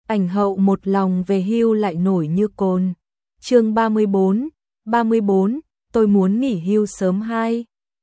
ảnh hậu một lòng về hưu lại nổi như cồn. Chương 34, tôi muốn nghỉ hưu sớm 2.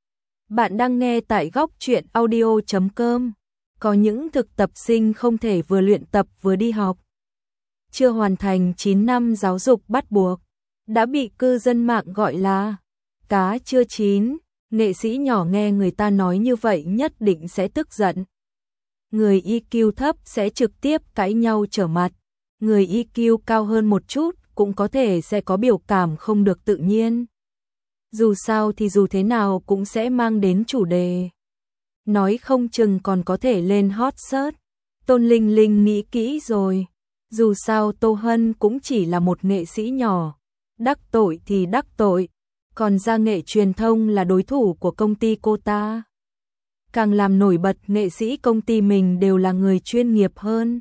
Bạn đang nghe tại góc truyện audio.com. Có những thực tập sinh không thể vừa luyện tập vừa đi học. Chưa hoàn thành 9 năm giáo dục bắt buộc, đã bị cư dân mạng gọi là cá chưa chín. Nghệ sĩ nhỏ nghe người ta nói như vậy nhất định sẽ tức giận. Người EQ thấp sẽ trực tiếp cãi nhau trở mặt. Người EQ cao hơn một chút cũng có thể sẽ có biểu cảm không được tự nhiên. Dù sao thì dù thế nào cũng sẽ mang đến chủ đề. Nói không chừng còn có thể lên hot search. Tôn Linh Linh nghĩ kỹ rồi. Dù sao Tô Hân cũng chỉ là một nghệ sĩ nhỏ. Đắc tội thì đắc tội. Còn gia nghệ truyền thông là đối thủ của công ty cô ta. Càng làm nổi bật nghệ sĩ công ty mình đều là người chuyên nghiệp hơn.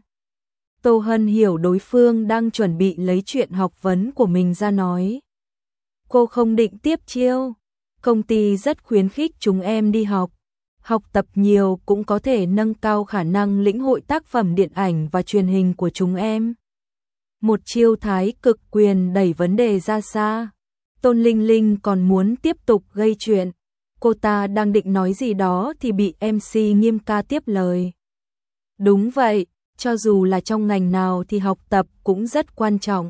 Tô Hân hiểu đối phương đang chuẩn bị lấy chuyện học vấn của mình ra nói. Cô không định tiếp chiêu. Công ty rất khuyến khích chúng em đi học. Học tập nhiều cũng có thể nâng cao khả năng lĩnh hội tác phẩm điện ảnh và truyền hình của chúng em. Một chiêu thái cực quyền đẩy vấn đề ra xa. Tôn Linh Linh còn muốn tiếp tục gây chuyện. Cô ta đang định nói gì đó thì bị MC Nghiêm Ca tiếp lời. Đúng vậy, cho dù là trong ngành nào thì học tập cũng rất quan trọng.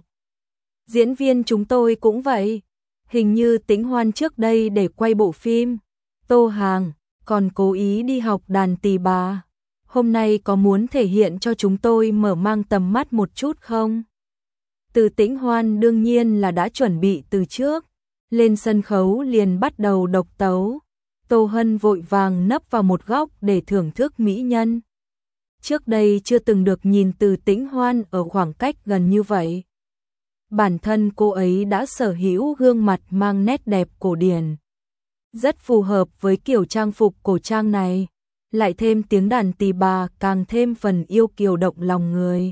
Diễn viên chúng tôi cũng vậy. Hình như Tĩnh Hoan trước đây để quay bộ phim Tô Hàng còn cố ý đi học đàn tỳ bà. Hôm nay có muốn thể hiện cho chúng tôi mở mang tầm mắt một chút không? Từ Tĩnh Hoan đương nhiên là đã chuẩn bị từ trước. Lên sân khấu liền bắt đầu độc tấu. Tô Hân vội vàng nấp vào một góc để thưởng thức mỹ nhân. Trước đây chưa từng được nhìn Từ Tĩnh Hoan ở khoảng cách gần như vậy. Bản thân cô ấy đã sở hữu gương mặt mang nét đẹp cổ điển. Rất phù hợp với kiểu trang phục cổ trang này. Lại thêm tiếng đàn tỳ bà càng thêm phần yêu kiều động lòng người.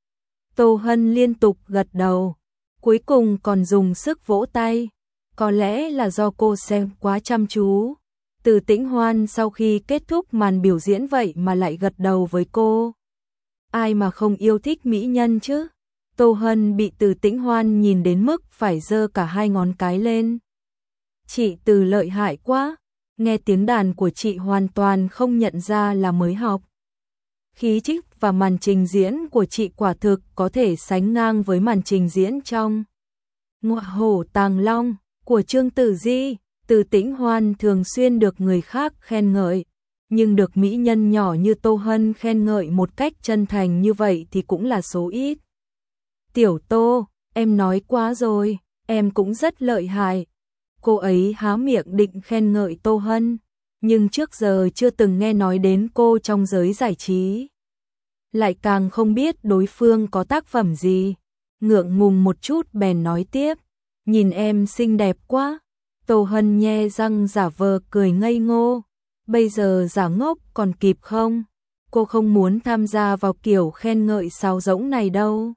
Tô Hân liên tục gật đầu. Cuối cùng còn dùng sức vỗ tay. Có lẽ là do cô xem quá chăm chú. Từ Tĩnh Hoan sau khi kết thúc màn biểu diễn vậy mà lại gật đầu với cô. Ai mà không yêu thích mỹ nhân chứ? Tô Hân bị Từ Tĩnh Hoan nhìn đến mức phải giơ cả hai ngón cái lên. Chị Từ lợi hại quá. Nghe tiếng đàn của chị hoàn toàn không nhận ra là mới học. Khí chất và màn trình diễn của chị quả thực có thể sánh ngang với màn trình diễn trong Ngọa Hổ Tàng Long của Trương Tử Di. Từ Tĩnh Hoan thường xuyên được người khác khen ngợi, nhưng được mỹ nhân nhỏ như Tô Hân khen ngợi một cách chân thành như vậy thì cũng là số ít. Tiểu Tô, em nói quá rồi, em cũng rất lợi hại. Cô ấy há miệng định khen ngợi Tô Hân, nhưng trước giờ chưa từng nghe nói đến cô trong giới giải trí. Lại càng không biết đối phương có tác phẩm gì. Ngượng ngùng một chút bèn nói tiếp, nhìn em xinh đẹp quá. Tô Hân nhe răng giả vờ cười ngây ngô. Bây giờ giả ngốc còn kịp không? Cô không muốn tham gia vào kiểu khen ngợi sáo rỗng này đâu.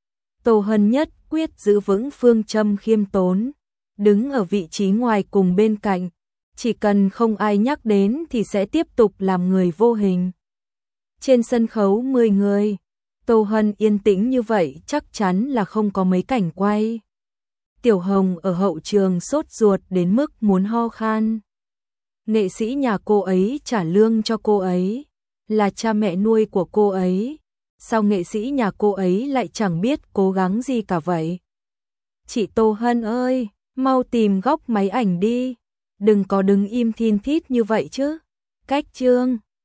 Tô Hân nhất quyết giữ vững phương châm khiêm tốn. Đứng ở vị trí ngoài cùng bên cạnh. Chỉ cần không ai nhắc đến thì sẽ tiếp tục làm người vô hình. Trên sân khấu 10 người. Tô Hân yên tĩnh như vậy chắc chắn là không có mấy cảnh quay. Tiểu Hồng ở hậu trường sốt ruột đến mức muốn ho khan. Nghệ sĩ nhà cô ấy trả lương cho cô ấy, là cha mẹ nuôi của cô ấy. Sao nghệ sĩ nhà cô ấy lại chẳng biết cố gắng gì cả vậy? Chị Tô Hân ơi, mau tìm góc máy ảnh đi. Đừng có đứng im thin thít như vậy chứ. Cách chương